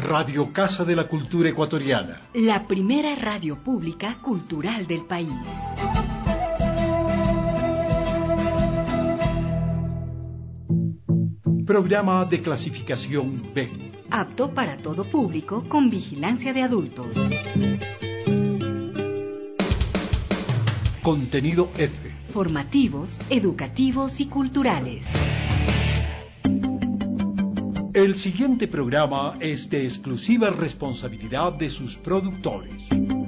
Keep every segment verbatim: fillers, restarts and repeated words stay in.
Radio Casa de la Cultura Ecuatoriana. La primera radio pública cultural del país. Programa de clasificación B. Apto para todo público con vigilancia de adultos. Contenido F. Formativos, educativos y culturales. El siguiente programa es de exclusiva responsabilidad de sus productores.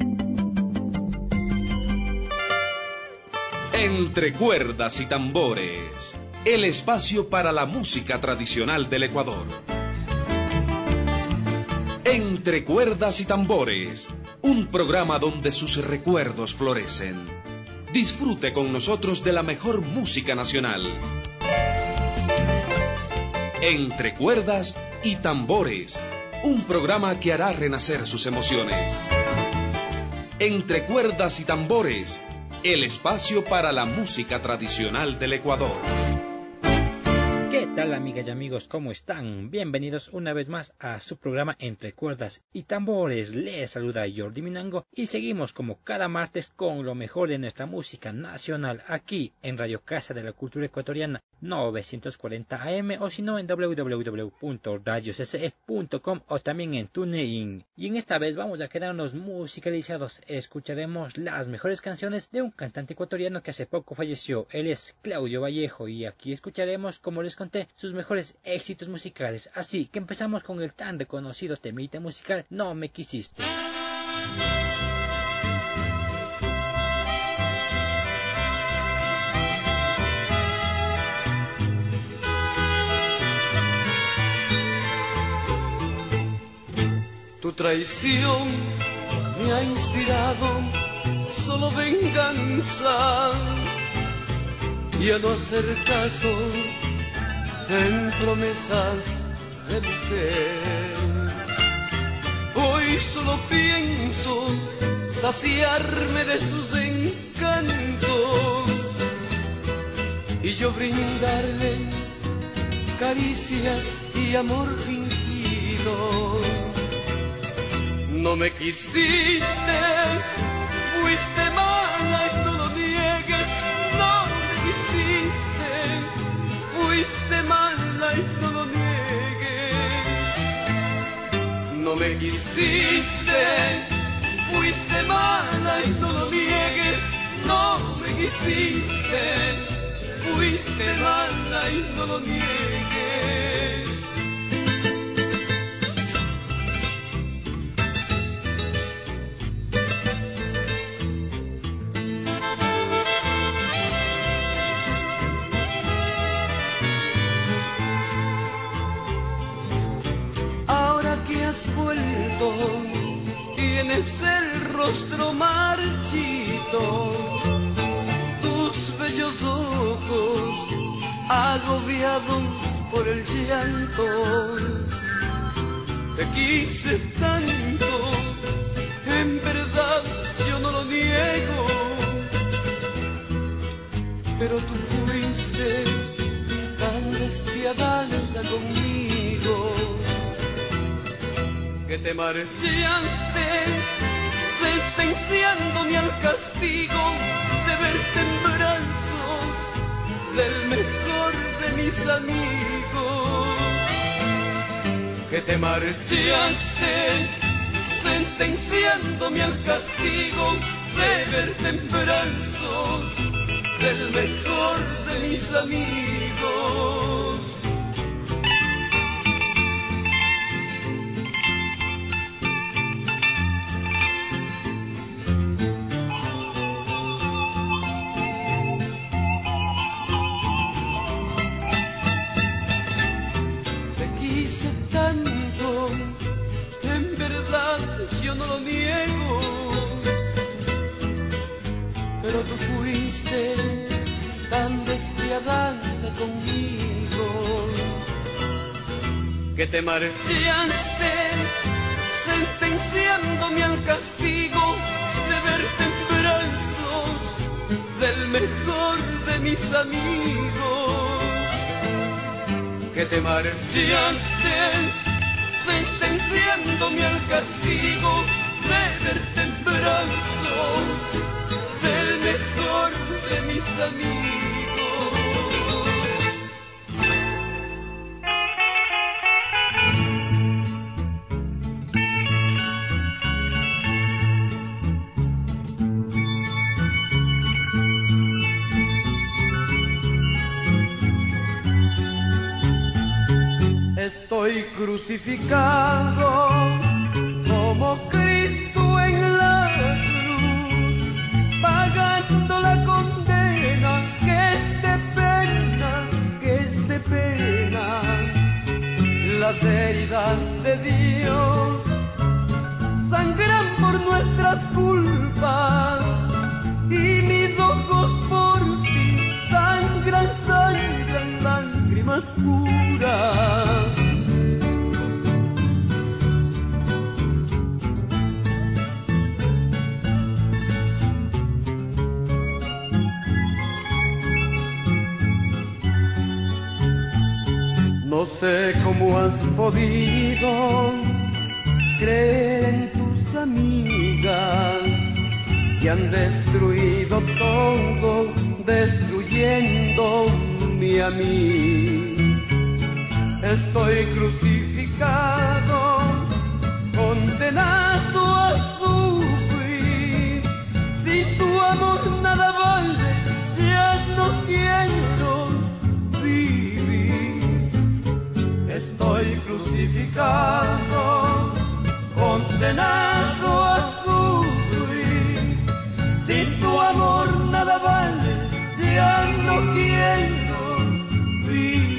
Entre cuerdas y tambores, el espacio para la música tradicional del Ecuador. Entre cuerdas y tambores, un programa donde sus recuerdos florecen. Disfrute con nosotros de la mejor música nacional. Entre cuerdas y tambores, un programa que hará renacer sus emociones. Entre cuerdas y tambores, el espacio para la música tradicional del Ecuador. ¿Qué tal, amigas y amigos? ¿Cómo están? Bienvenidos una vez más a su programa Entre Cuerdas y Tambores. Les saluda Jordi Minango y seguimos como cada martes con lo mejor de nuestra música nacional aquí en Radio Casa de la Cultura Ecuatoriana novecientos cuarenta A M o si no en doble u doble u doble u punto radio c c e punto com o también en TuneIn. Y en esta vez vamos a quedarnos musicalizados. Escucharemos las mejores canciones de un cantante ecuatoriano que hace poco falleció. Él es Claudio Vallejo y aquí escucharemos, como les conté, sus mejores éxitos musicales. Así que empezamos con el tan reconocido temita musical No Me Quisiste. Tu traición me ha inspirado solo venganza y a no hacer caso en promesas de mujer. Hoy solo pienso saciarme de sus encantos y yo brindarle caricias y amor fingido. No me quisiste, fuiste mala y no lo niegues. No me quisiste, fuiste mala y no lo niegues. No me quisiste, fuiste mala y no lo niegues. No me quisiste, fuiste mala y no lo niegues. Has vuelto, tienes el rostro marchito, tus bellos ojos agobiados por el llanto. Te quise tanto, en verdad yo no lo niego, pero tú fuiste tan despiadada conmigo que te marchaste, sentenciándome al castigo de verte en brazos del mejor de mis amigos. Que te marchaste, sentenciándome al castigo de verte en brazos del mejor de mis amigos. Tanto, en verdad yo no lo niego, pero tú fuiste tan despiadada conmigo que te marchaste, sentenciándome al castigo de verte en brazos del mejor de mis amigos. Que te marchaste, sentenciándome al castigo de verte en brazos del mejor de mis amigos. Estoy crucificado como Cristo en la cruz, pagando la condena que es de pena, que es de pena. Las heridas de Dios sangran por nuestras culpas y mis ojos por ti sangran, sangran lágrimas puras. No sé cómo has podido creer en tus amigas que han destruido todo, destruyéndome a mí. Estoy crucificado, condenado a sufrir. Sin tu amor nada vale, ya no quiero vivir. Estoy crucificado, condenado a sufrir. Sin tu amor nada vale, ya no quiero vivir.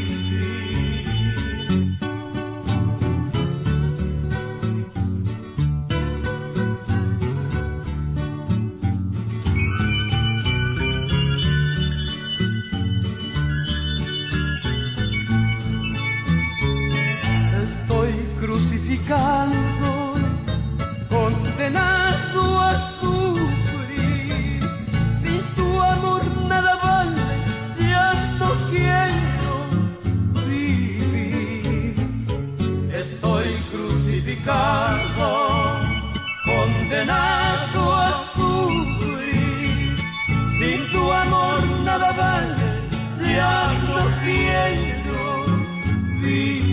Estoy crucificado, condenado a sufrir. Sin tu amor nada vale, ya no quiero vivir. Estoy crucificado, condenado a sufrir. Sin tu amor nada vale, ya no quiero vivir.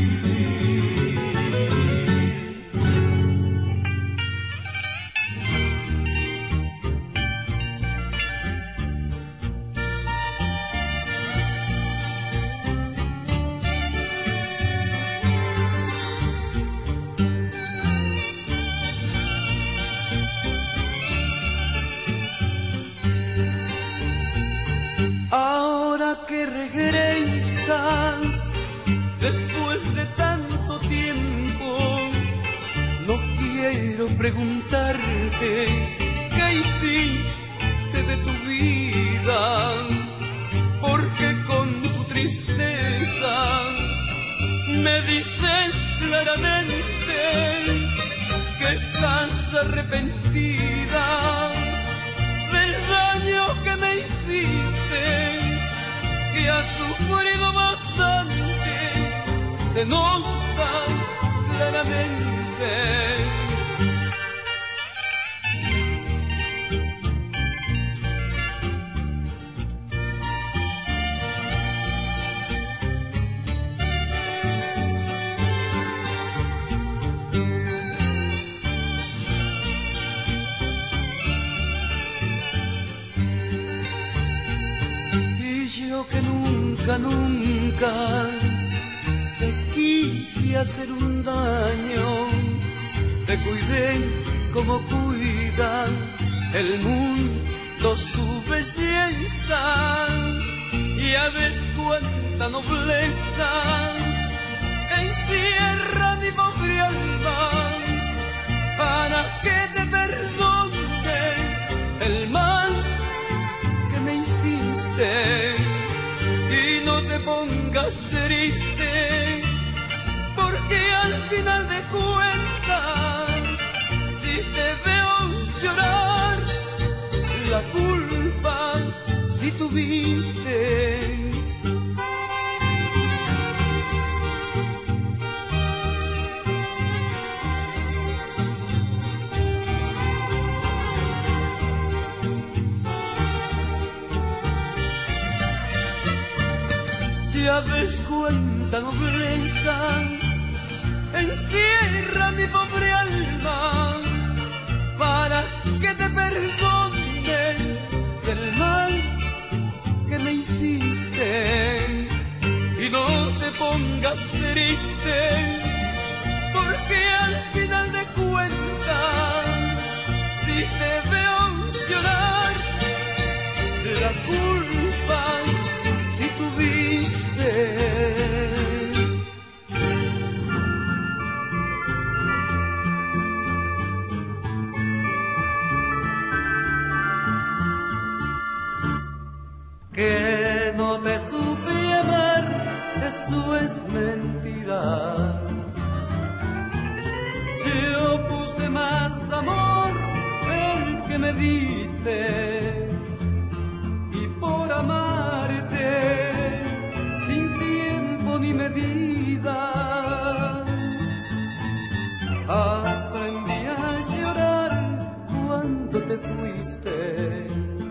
Ahora que regresas, después de tanto tiempo, no quiero preguntarte qué hiciste de tu vida, porque con tu tristeza me dices claramente que estás arrepentida del daño que me hiciste, que has sufrido bastante, se nota claramente. Yo que nunca, nunca te quise hacer un daño, te cuidé como cuida el mundo su belleza, y ya ves cuánta nobleza encierra mi pobre alma, para que te perdone el mal que me hiciste. Y no te pongas triste, porque al final de cuentas, si te veo llorar, la culpa si tuviste. sabes cuánta nobleza encierra mi pobre alma para que te perdone del mal que me hiciste y no te pongas triste, porque al final de cuentas si te veo llorar, la culpa si tuviste. Que no te supe amar, eso es mentira. Yo puse más amor el que me diste, y por amarte sin tiempo ni medida aprendí a llorar cuando te fuiste.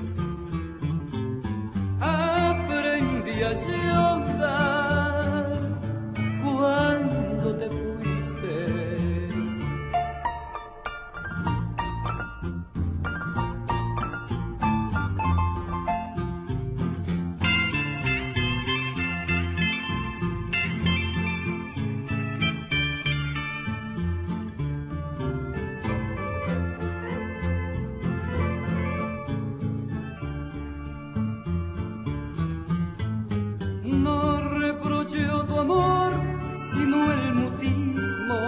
Aprendí a llorar cuando te fuiste. No reprocho tu amor, sino el mutismo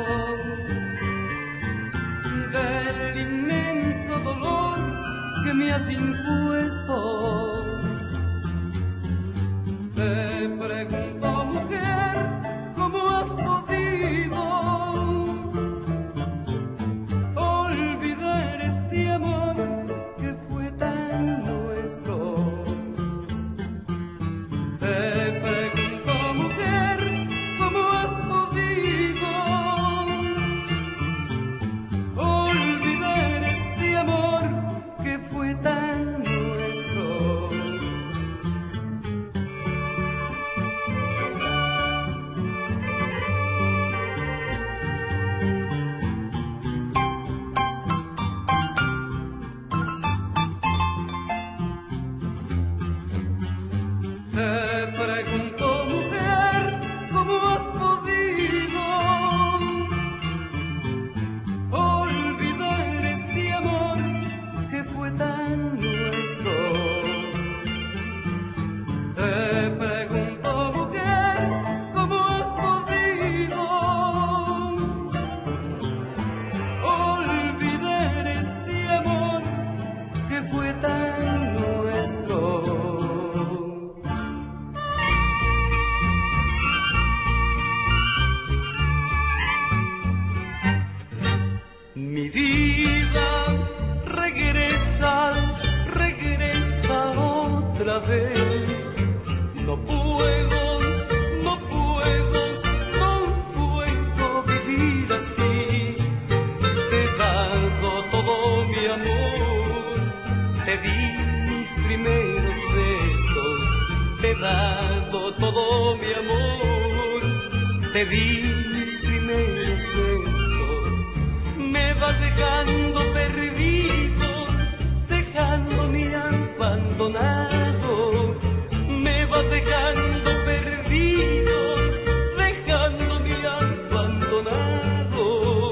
del inmenso dolor que me has impuesto. Te pregunto, mujer, ¿cómo has podido olvidar este amor que fue tan nuestro? Te pregunto, mujer, ¿cómo has podido olvidar este amor que fue tan nuestro? Te pregunto, mujer, ¿cómo has podido olvidar este amor que fue tan nuestro? Te pregunto, mujer, ¿cómo has podido olvidar este amor que fue tan nuestro? Mi vida regresa, regresa otra vez. No puedo, no puedo, no puedo vivir así. Te he dado todo mi amor, te di mis primeros besos. Te he dado todo mi amor, te di mis primeros besos. Me vas dejando perdido, dejándome abandonado. Me vas dejando perdido, dejándome abandonado.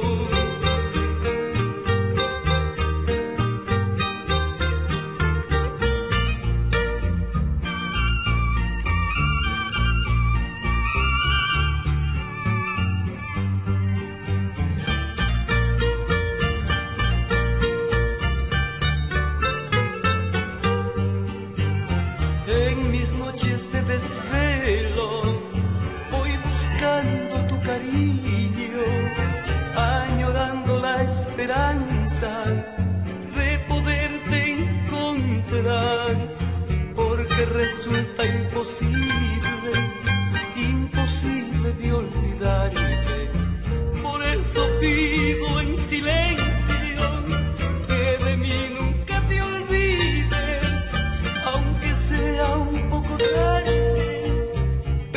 En mis noches de desvelo voy buscando tu cariño, añorando la esperanza de poderte encontrar, porque resulta imposible, imposible de olvidarte. Por eso pido en silencio que de mí nunca te olvides, aunque sea un poco tarde,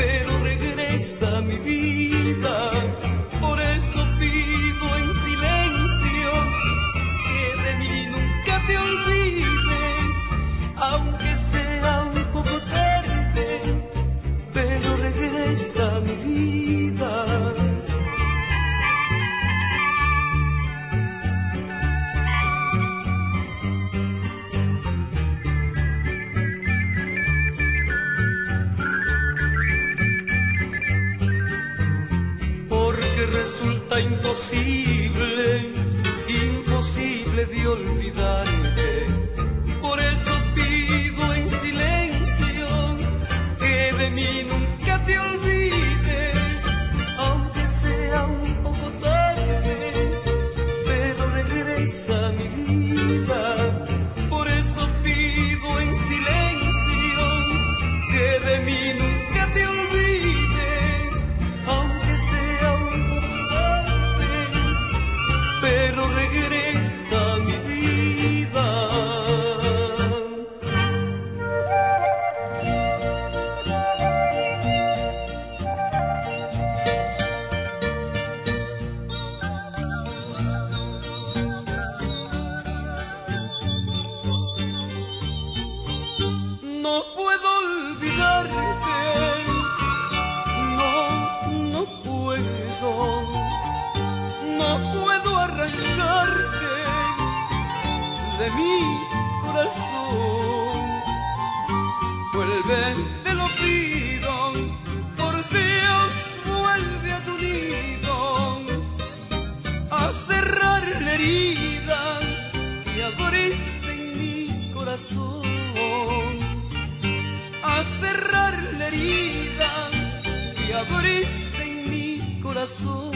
regresa mi vida. Por eso pido en silencio que de mí nunca te olvides, aunque sea un poco tarde, pero regresa mi vida. Resulta imposible, imposible de olvidarte. Por eso pido en silencio que de mí nunca te olvides, aunque sea un poco tarde, pero regresa mi vida. Por eso pido en silencio que de mí nunca te olvides, aunque sea un pero regresa mi vida. No puedo olvidarte, no, no puedo. No puedo arrancarte de mi corazón. Vuelve, te lo pido, por Dios, vuelve a tu nido, a cerrar la herida que abriste en mi corazón, a cerrar la herida que abriste en mi corazón.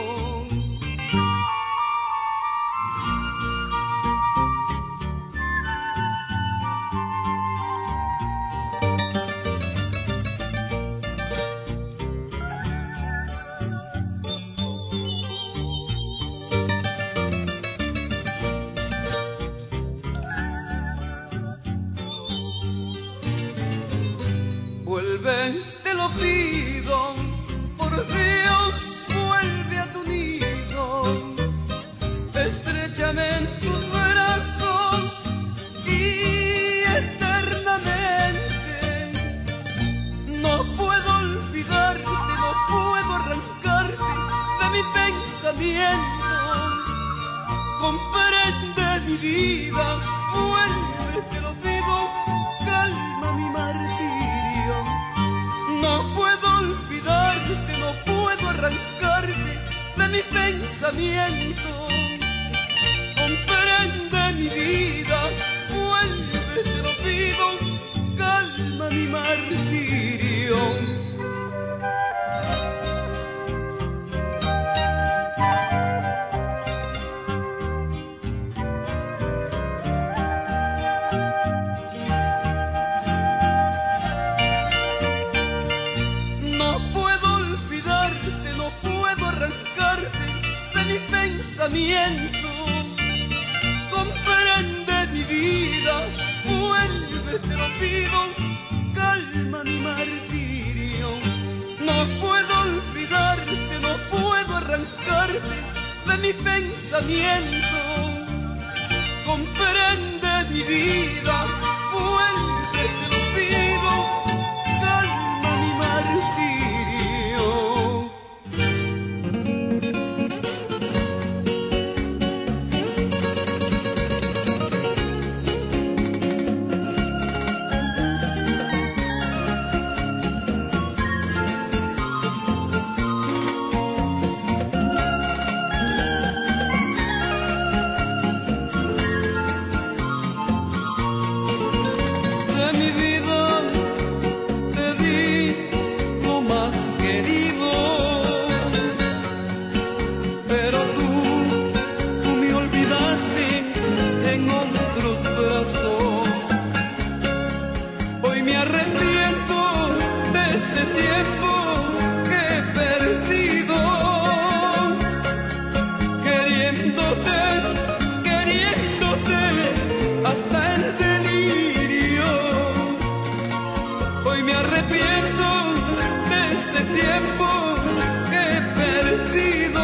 Vuelve, te lo pido, por Dios, vuelve a tu nido, estrechame en tus brazos y eternamente. No puedo olvidarte, no puedo arrancarte de mi pensamiento. Comprende mi vida, vuelve, te lo pido, calma mi martirio. No puedo olvidarte, no puedo arrancarte de mi pensamiento. Comprende mi vida, vuelve, te lo pido, calma mi martirio. Comprende mi vida, vuelve, te lo pido, calma mi martirio. No puedo olvidarte, no puedo arrancarte de mi pensamiento. Comprende mi vida, vuelve, te lo pido, calma mi martirio. perdido,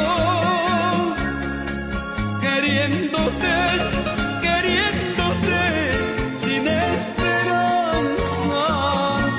queriéndote, queriéndote sin esperanzas.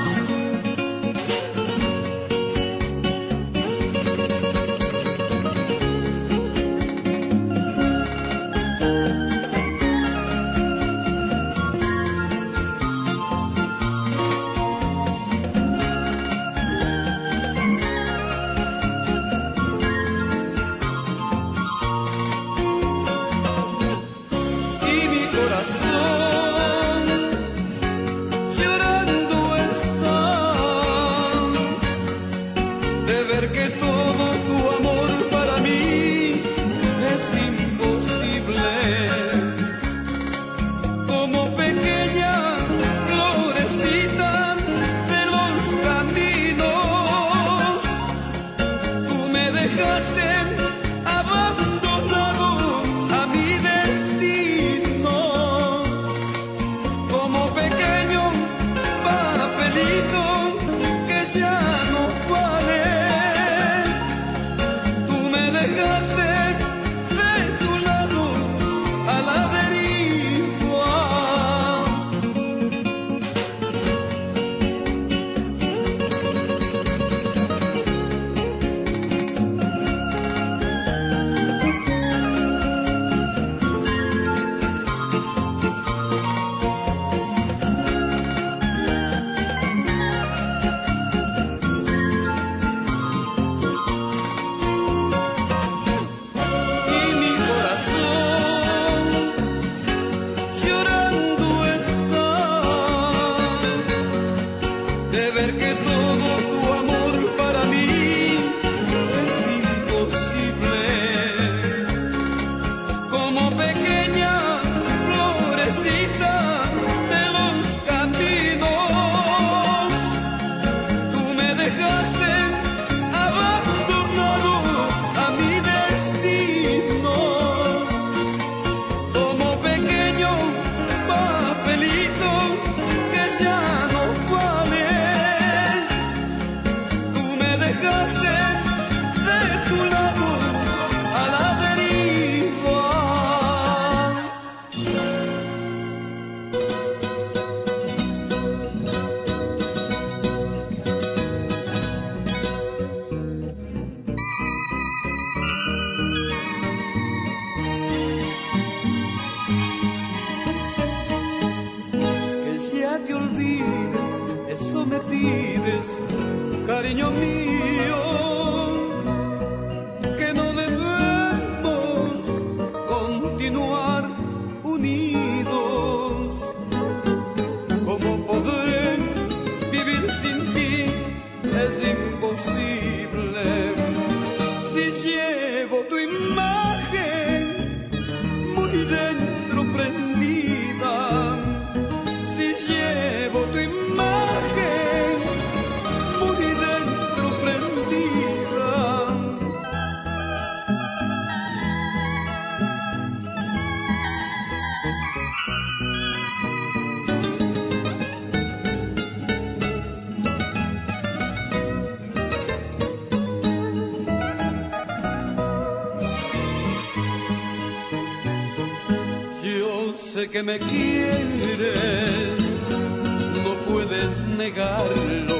Cariño mío, que no debemos continuar unidos. ¿Cómo podré vivir sin ti? Es imposible. Si llevo tu imagen muy dentro prendida, si llevo tu imagen muy dentro prendida. Yo sé que me quieres, no puedes negarlo.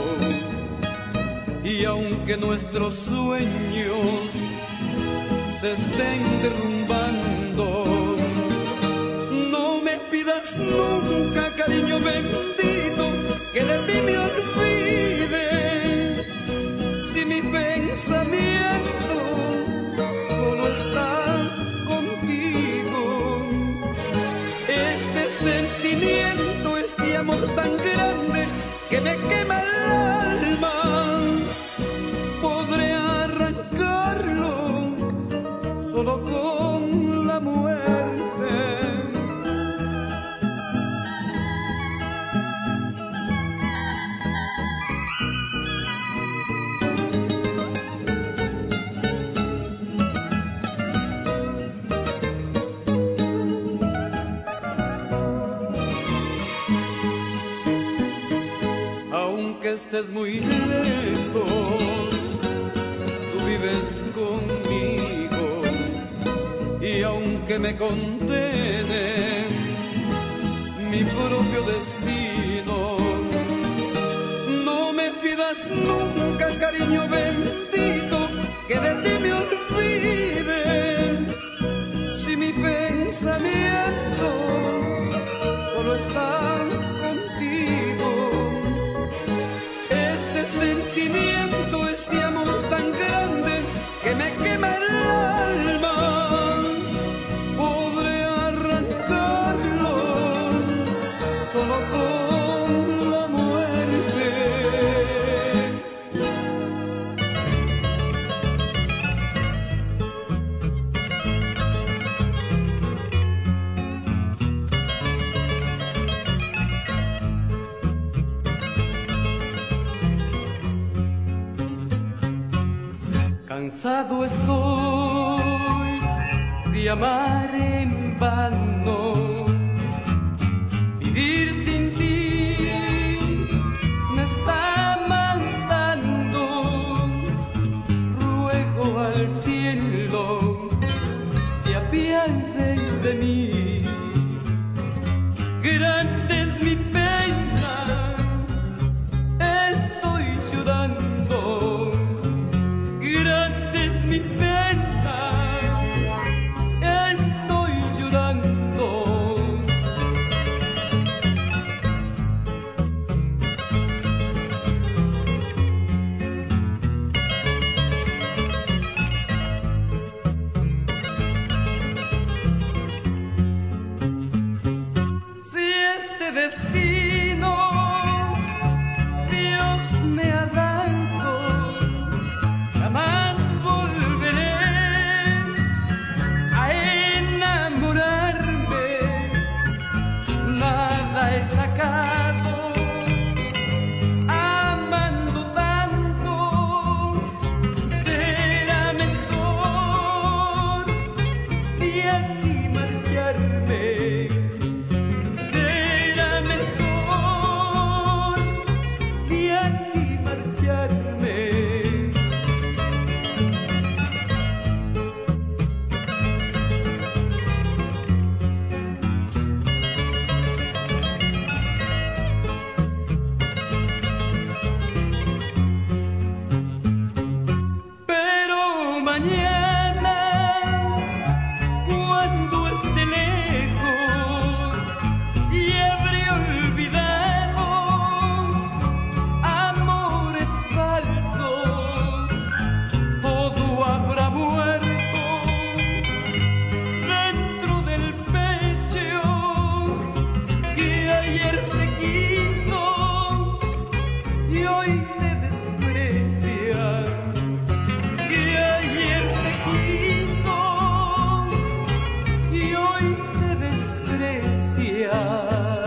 Y aunque nuestros sueños se estén derrumbando, no me pidas nunca, cariño bendito, que de ti me olvide. Si mi pensamiento solo está contigo, este sentimiento, este amor tan grande que me quema el alma, podré arrancarlo solo con la muerte. Aunque estés muy lejos, tú vives con me condene mi propio destino. No me pidas nunca, cariño bendito, que de ti me olvide. Si mi pensamiento solo está contigo, este sentimiento, este amor tan grande que me quema el alma, podré arrancarlo solo con la muerte. Cansado estoy de amar en vano, vivir sin ti me está matando. Ruego al cielo se apiade de mí. Grande es mi pena, estoy llorando. Grande es mi pena, estoy llorando. Si este destino Dios me ha dado, jamás volveré a enamorarme. Nada he sacado amando tanto. Será mejor de aquí marcharme. Será mejor de aquí marcharme. Pero mañana, cuando esté lejos y habré olvidado amores falsos, todo habrá muerto dentro del pecho que ayer te quiso y hoy te desprecia. Que ayer te quiso y hoy te desprecia.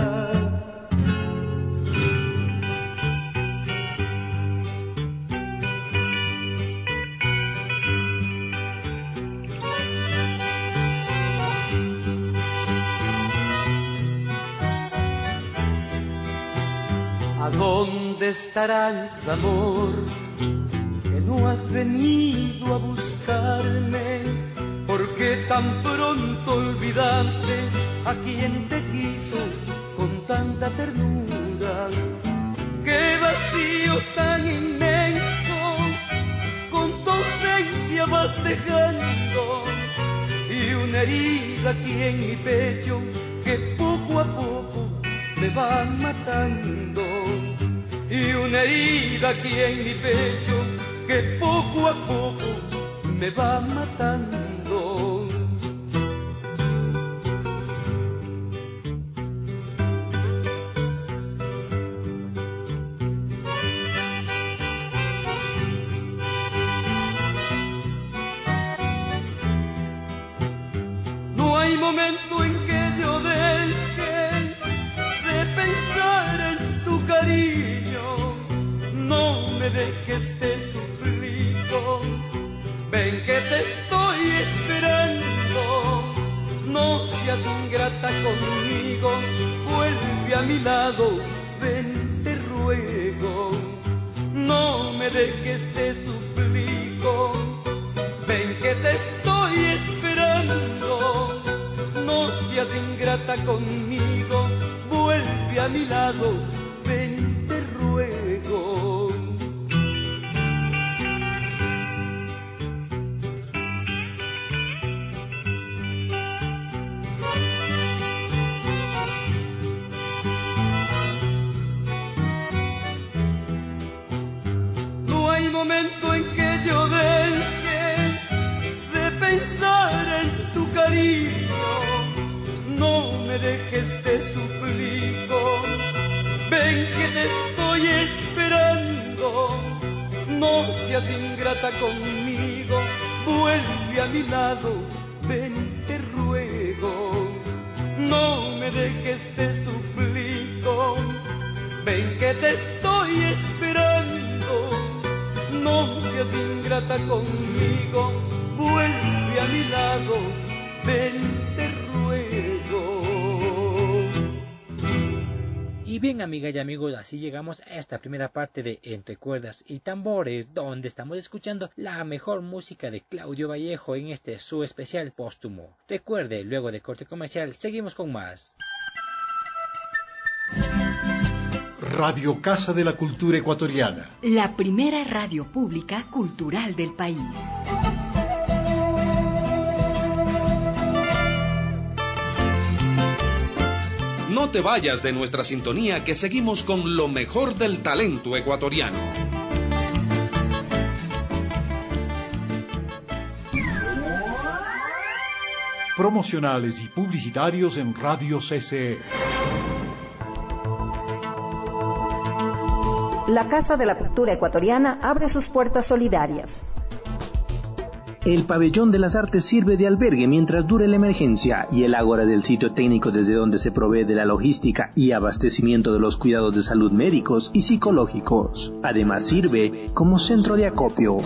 ¿A dónde estarás, amor? Que no has venido a buscarme. ¿Por qué tan pronto olvidaste a quien te quiso con tanta ternura? ¡Qué vacío tan inmenso con tu ausencia vas dejando! Y una herida aquí en mi pecho que poco a poco me va matando. Y una herida aquí en mi pecho que poco a poco me va matando. No hay momento en que yo deje de pensar en tu cariño. No me dejes, te suplico. Ven que te estoy esperando. No seas ingrata conmigo. Vuelve a mi lado, ven, te ruego. No me dejes, te suplico. Ven que te estoy esperando. seas ingrata conmigo, vuelve a mi lado, ven, te ruego. No hay momento en que yo deje de pensar en tu cariño, no me dejes, te suplico, ven que te estoy esperando, no seas ingrata conmigo, vuelve a mi lado, ven, te ruego, no me dejes, te suplico, ven que te estoy esperando, no seas ingrata conmigo, vuelve a mi lado, ven, te ruego. Y bien, amigas y amigos, así llegamos a esta primera parte de Entre Cuerdas y Tambores, donde estamos escuchando la mejor música de Claudio Vallejo en este su especial póstumo. Recuerde, luego de corte comercial, seguimos con más. Radio Casa de la Cultura Ecuatoriana. La primera radio pública cultural del país. No te vayas de nuestra sintonía, que seguimos con lo mejor del talento ecuatoriano. Promocionales y publicitarios en Radio C C E. La Casa de la Cultura Ecuatoriana abre sus puertas solidarias. El Pabellón de las Artes sirve de albergue mientras dure la emergencia y el ágora del sitio técnico desde donde se provee de la logística y abastecimiento de los cuidados de salud médicos y psicológicos. Además sirve como centro de acopio.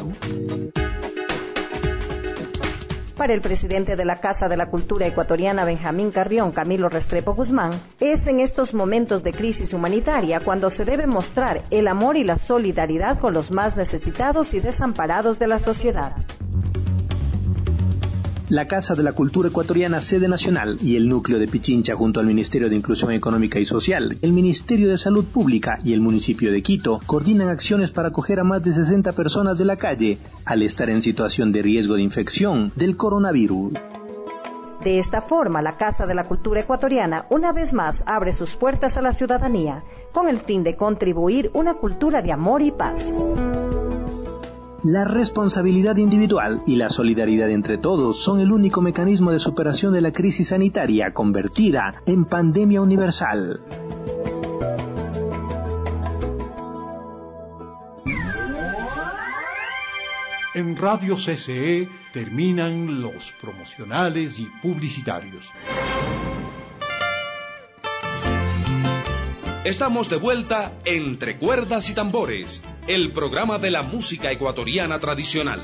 Para el presidente de la Casa de la Cultura Ecuatoriana, Benjamín Carrión Camilo Restrepo Guzmán, es en estos momentos de crisis humanitaria cuando se debe mostrar el amor y la solidaridad con los más necesitados y desamparados de la sociedad. La Casa de la Cultura Ecuatoriana, sede nacional, y el núcleo de Pichincha junto al Ministerio de Inclusión Económica y Social, el Ministerio de Salud Pública y el municipio de Quito coordinan acciones para acoger a más de sesenta personas de la calle al estar en situación de riesgo de infección del coronavirus. De esta forma, la Casa de la Cultura Ecuatoriana una vez más abre sus puertas a la ciudadanía con el fin de contribuir una cultura de amor y paz. La responsabilidad individual y la solidaridad entre todos son el único mecanismo de superación de la crisis sanitaria convertida en pandemia universal. En Radio C C E terminan los promocionales y publicitarios. Estamos de vuelta Entre Cuerdas y Tambores, el programa de la música ecuatoriana tradicional.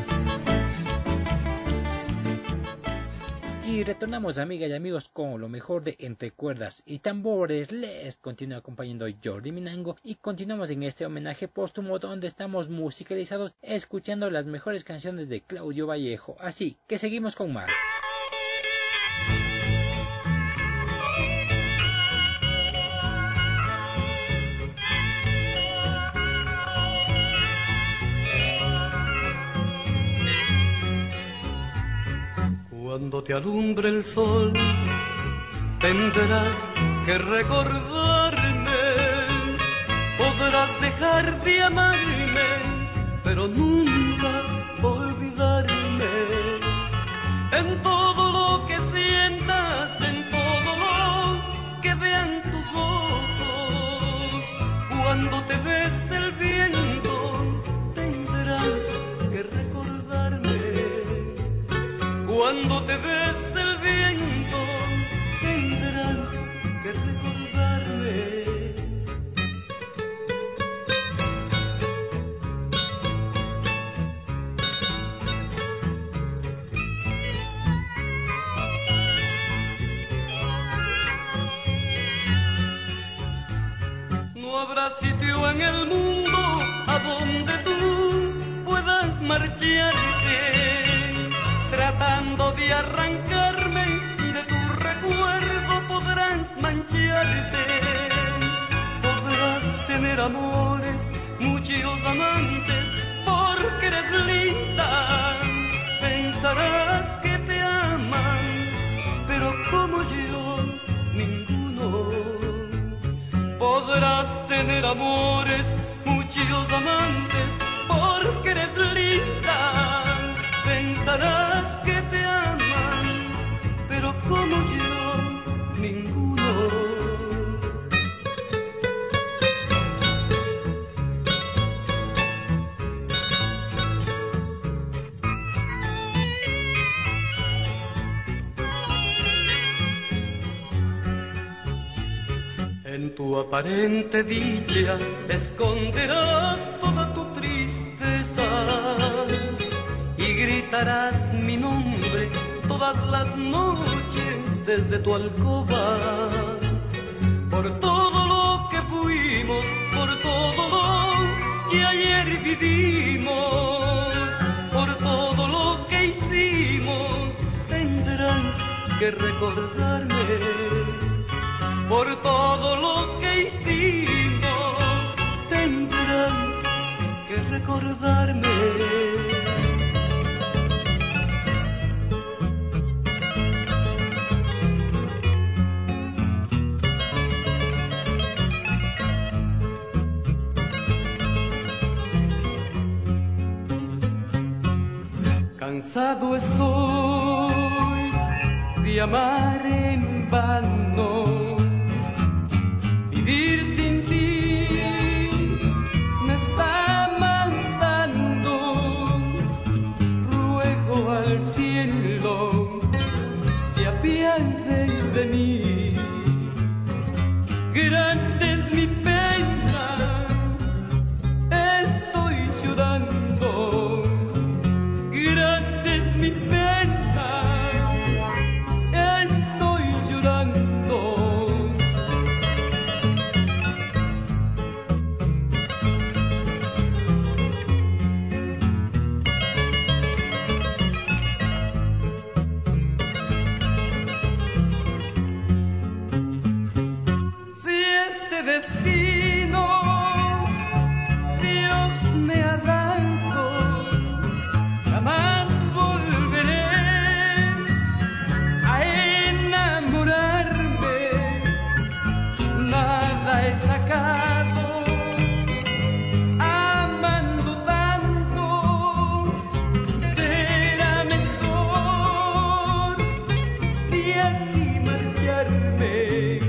Y retornamos, amigas y amigos, con lo mejor de Entre Cuerdas y Tambores. Les continúa acompañando Jordi Minango y continuamos en este homenaje póstumo donde estamos musicalizados escuchando las mejores canciones de Claudio Vallejo. Así que seguimos con más. Cuando te alumbre el sol, tendrás que recordarme, podrás dejar de amarme, pero nunca olvidarme. En todo lo que sientas, en todo lo que vean tus ojos, cuando te bese el viento, tendrás que recordarme. Cuando te bese el viento, tendrás que recordarme. No habrá sitio en el mundo a donde tú puedas marcharte, tratando de arrancarme de tu recuerdo. mancharte. Podrás tener amores, muchos amantes, porque eres linda. Pensarás que te aman, pero como yo, ninguno. Podrás tener amores, muchos amantes, porque eres linda. Pensarás que te aman, pero como yo, ninguno. En tu aparente dicha esconderás toda tu tristeza y gritarás mi nombre todas las noches desde tu alcoba. Por todo lo que fuimos, por todo lo que ayer vivimos, por todo lo que hicimos, tendrás que recordarme. Por todo lo que hicimos, tendrás que recordarme. Cansado estoy de amar en vano. Vivir sin ti me está matando. Ruego al cielo se apiade de mí. Grande es mi pena, estoy llorando. Grande es mi pena, estoy llorando. Destino Dios me ha dado, jamás volveré a enamorarme, nada he sacado amando tanto. Será mejor de aquí marcharme.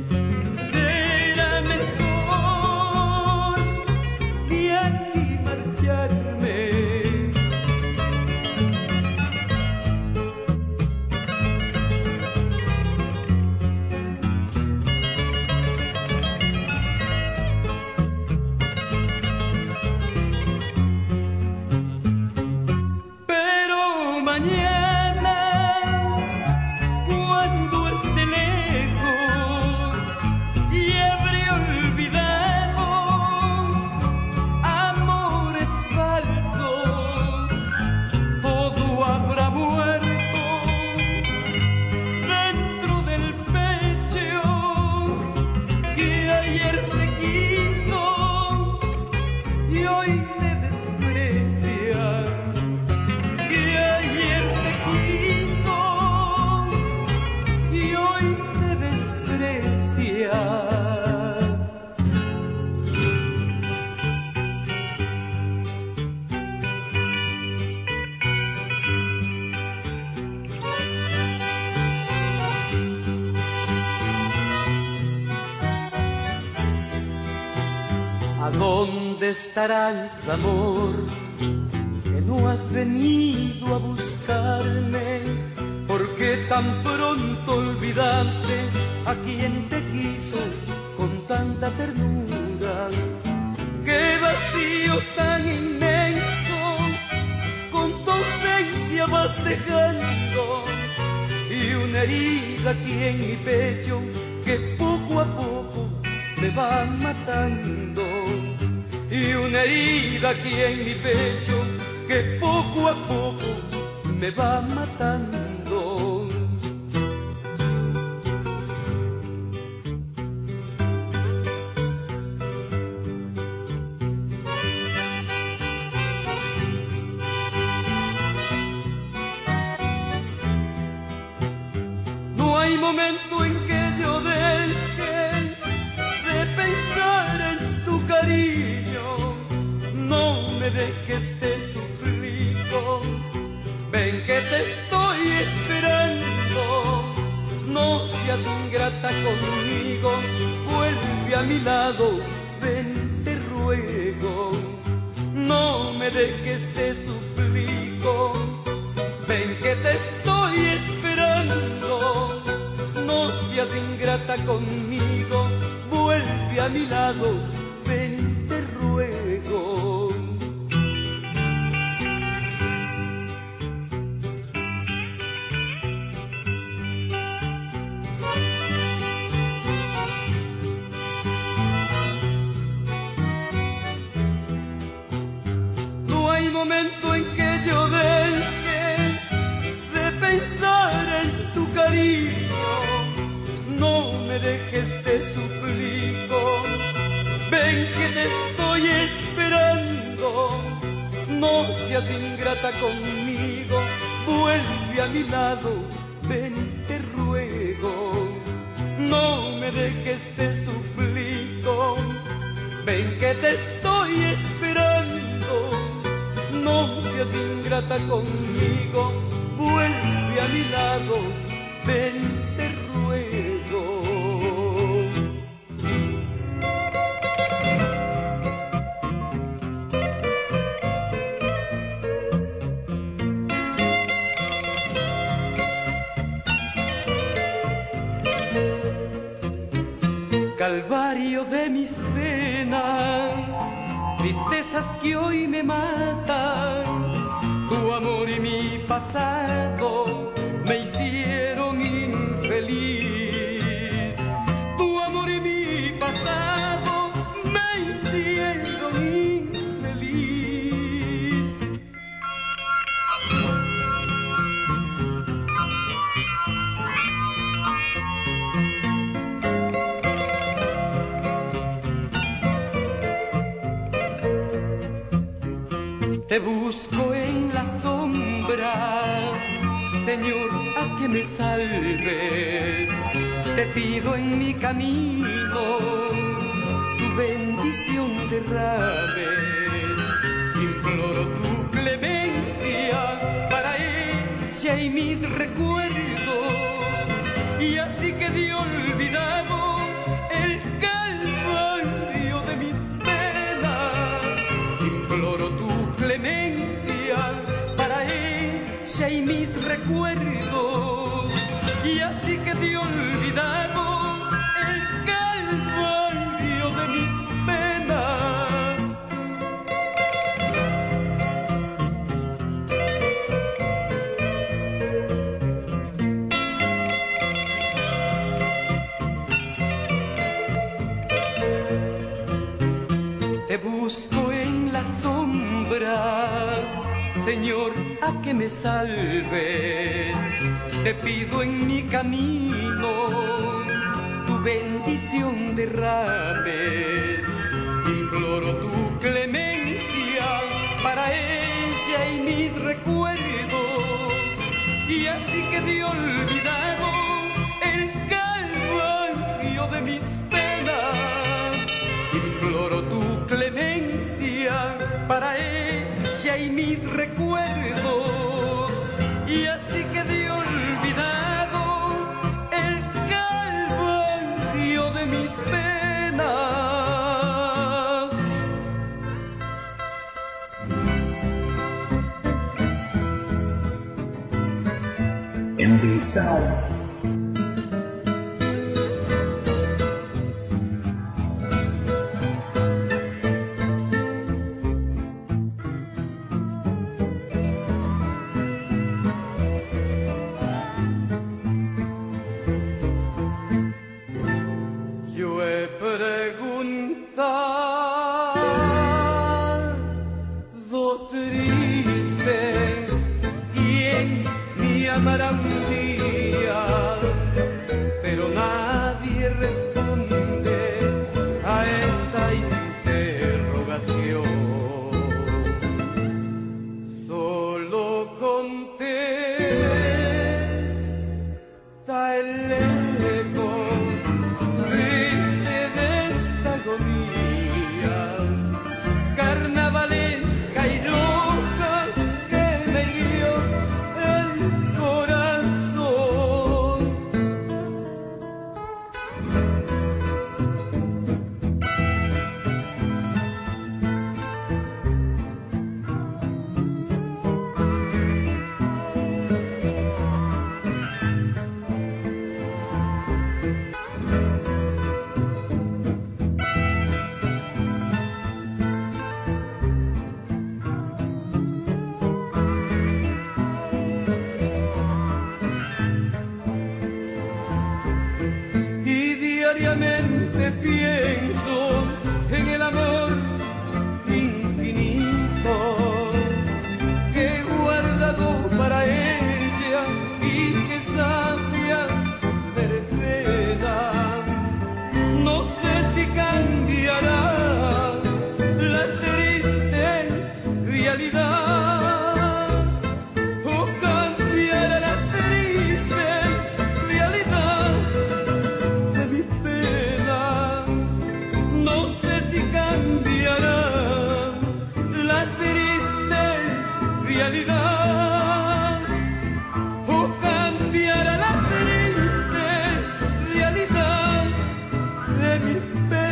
¿Dónde estarás, amor, que no has venido a buscarme? ¿Por qué tan pronto olvidaste a quien te quiso con tanta ternura? ¡Qué vacío tan inmenso con tu ausencia vas dejando! Y una herida aquí en mi pecho que poco a poco me va matando. Y una herida aquí en mi pecho que poco a poco me va matando. momento en que yo deje de pensar en tu cariño, no me dejes, te suplico, ven que te estoy esperando, no seas ingrata conmigo, vuelve a mi lado, ven te ruego, no me dejes, te suplico, ven que te estoy esperando, no seas ingrata conmigo, vuelve a mi lado, ven te ruego. No hay momento en que yo deje de pensar en tu cariño, no me dejes, te suplico, ven que te estoy esperando, no seas ingrata conmigo, vuelve a mi lado, ven te ruego, no me dejes, te suplico, ven que te estoy esperando, no seas ingrata conmigo, vuelve a mi lado, ven te ruego. Calvario de mis penas, tristezas que hoy me matan, tu amor y mi pasado me hicieron infeliz, tu amor y mi pasado me hicieron infeliz. Te busco en las sombras, Señor, a que me salves. Te pido en mi camino tu bendición derrames. Imploro tu clemencia para ella y mis recuerdos, y así quedé olvidado el calvario de mis penas. Imploro tu clemencia para ella y mis recuerdos, y así quedé olvidado el calvario de mis penas. Te busco en las sombras, Señor, a que me salves. Te pido en mi camino tu bendición derrames. Imploro tu clemencia para ella y mis recuerdos, y así quedé olvidado el calvario de mis penas. Imploro tu clemencia para ella y mis recuerdos, y así quedé olvidado el calvario de mis penas. Empezar. Amará un día, pero nadie responde a esta interrogación. Solo contesta el diariamente pienso en el amor infinito que he guardado para ella y que sabia perfecta. No sé si cambiará la triste realidad o cambiará la triste realidad de mi pena. No sé si cambiará la triste realidad o cambiará la triste realidad de mi pena.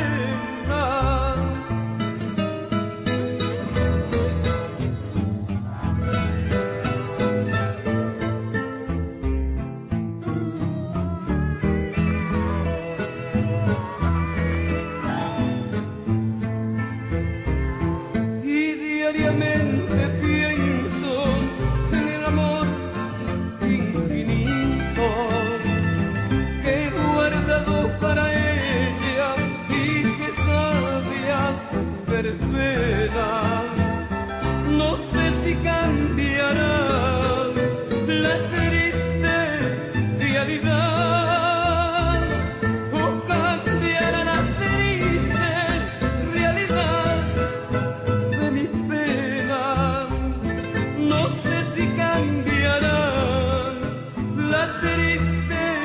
Y diariamente pienso en el amor infinito que he guardado para ella y que sabia perfecta. No sé si cambiará la triste realidad o cambiará la triste realidad de mi pena. No sé si cambiará la triste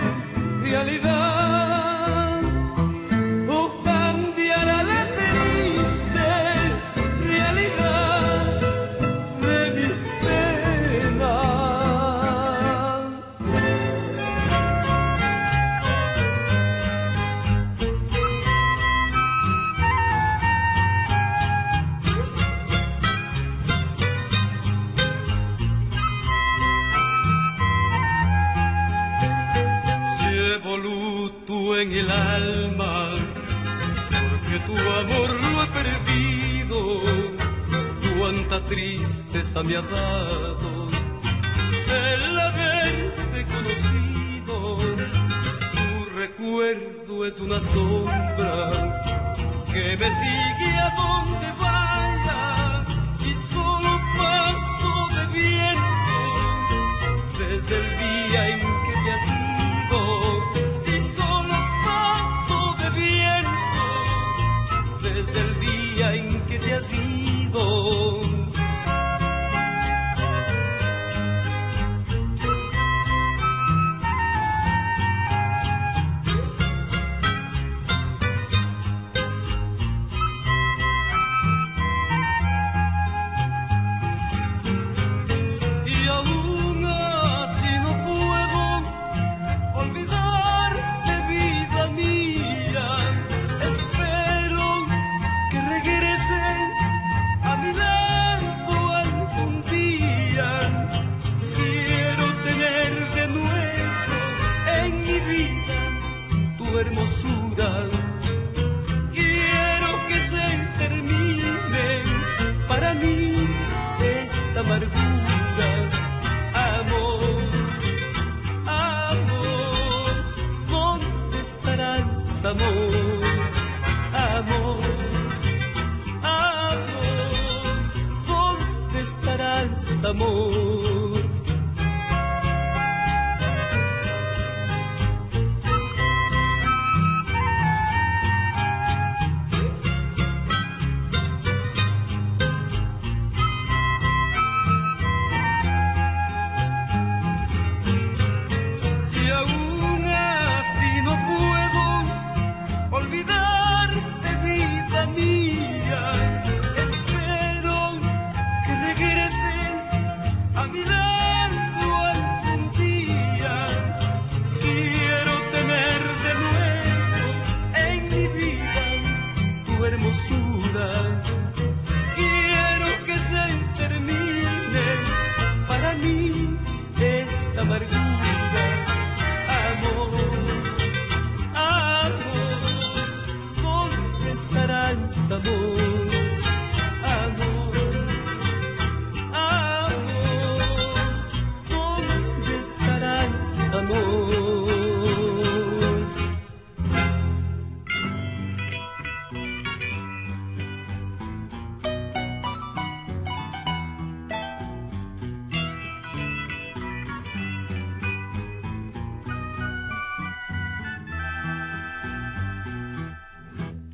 realidad o cambiará la triste realidad de mi pena. Llevo luto en el alma porque tu amor lo he perdido. Cuánta tristeza me ha dado el haberte conocido. Tu recuerdo es una sombra que me sigue a donde vaya y solo paso de viento desde el día en que te has ido, y solo paso de viento desde el día en que te has ido.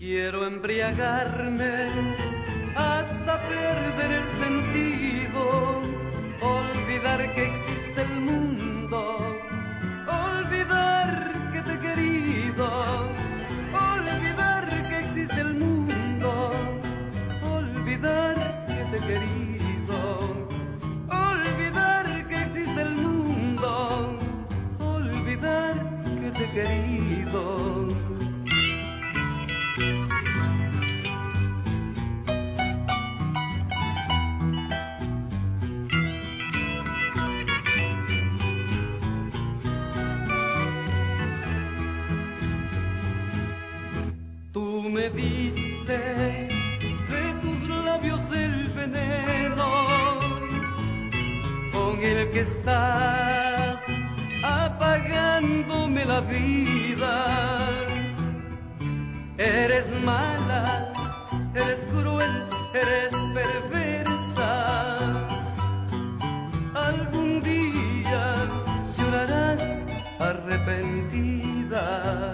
Quiero embriagarme hasta perder el sentido, olvidar que existe el mundo, olvidar que te he querido, olvidar que existe el mundo, olvidar que te he querido, olvidar que existe el mundo, olvidar que te he querido. Tú me diste de tus labios el veneno con el que estás apagándome la vida. Eres mala, eres cruel, eres perversa. Algún día llorarás arrepentida.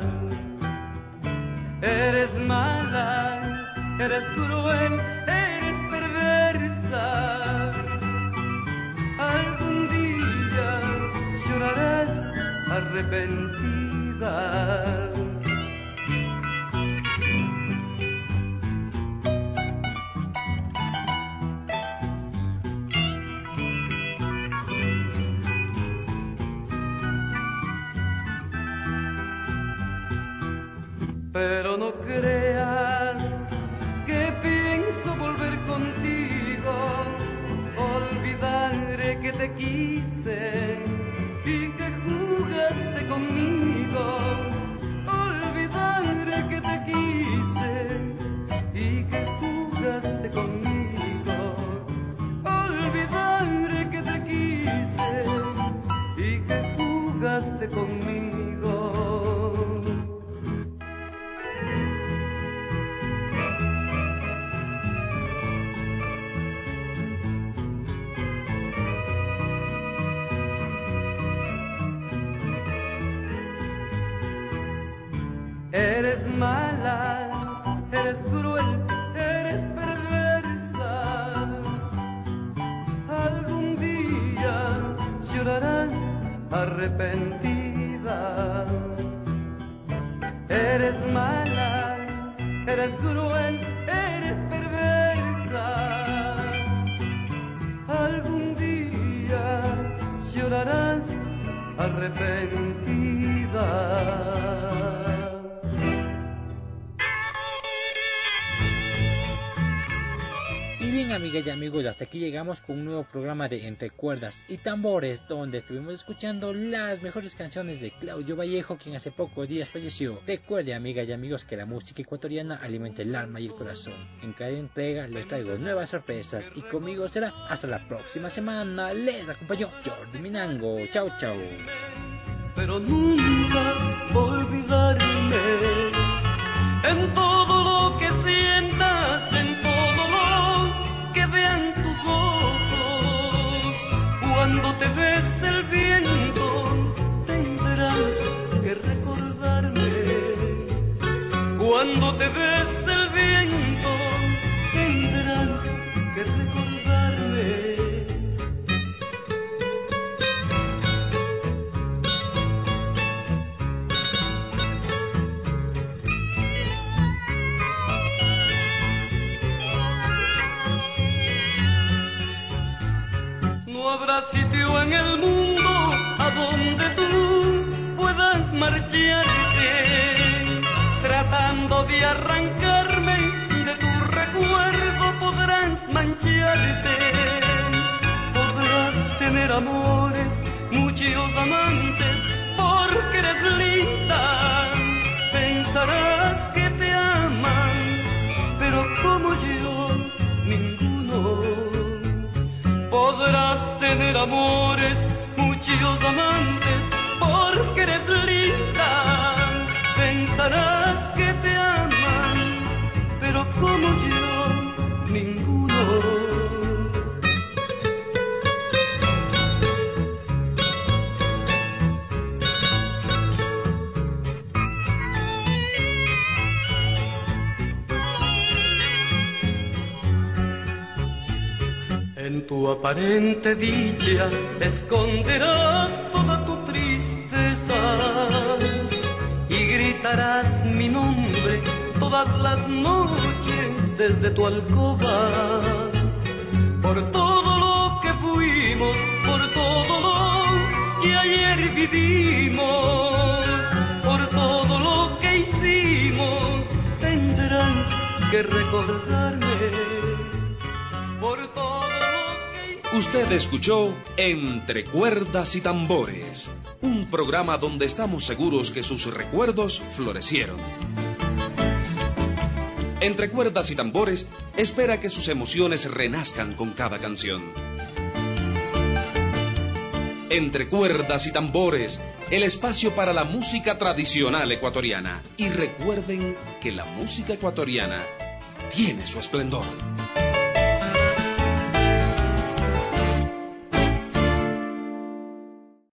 Eres mala, eres cruel, eres perversa. Algún día llorarás arrepentida. Pero no creas que pienso volver contigo, olvidaré que te quise y que jugaste conmigo, olvidaré que te quise y que jugaste conmigo, olvidaré que te quise y que jugaste conmigo. Eres mala, eres cruel, eres perversa. Algún día llorarás arrepentida. Eres mala, eres cruel, eres perversa. Algún día llorarás arrepentida. Bien, amigas y amigos, hasta aquí llegamos con un nuevo programa de Entre Cuerdas y Tambores, donde estuvimos escuchando las mejores canciones de Claudio Vallejo, quien hace pocos días falleció. Recuerde, amigas y amigos, que la música ecuatoriana alimenta el alma y el corazón. En cada entrega les traigo nuevas sorpresas y conmigo será hasta la próxima semana. Les acompañó Jordi Minango. Chao, chao. Pero nunca olvidarme en todo lo que sientas, en todo que vean tus ojos. Cuando te des el viento tendrás que recordarme. Cuando te des el viento tendrás que recordarme. No habrá sitio en el mundo a donde tú puedas marcharte. Tratando de arrancarme de tu recuerdo podrás mancharte. Podrás tener amores, muchos amantes, porque eres linda. Pensarás que te aman, pero como yo, ninguno. Podrás tener amores, muchos amantes, porque eres linda. Pensarás que te aman, pero como yo, ninguno. aparente dicha esconderás toda tu tristeza y gritarás mi nombre todas las noches desde tu alcoba. Por todo lo que fuimos, por todo lo que ayer vivimos, por todo lo que hicimos, tendrás que recordarme. Por todo lo que hicimos. Usted escuchó Entre Cuerdas y Tambores, un programa donde estamos seguros que sus recuerdos florecieron. Entre Cuerdas y Tambores espera que sus emociones renazcan con cada canción. Entre Cuerdas y Tambores, el espacio para la música tradicional ecuatoriana. Y recuerden que la música ecuatoriana tiene su esplendor.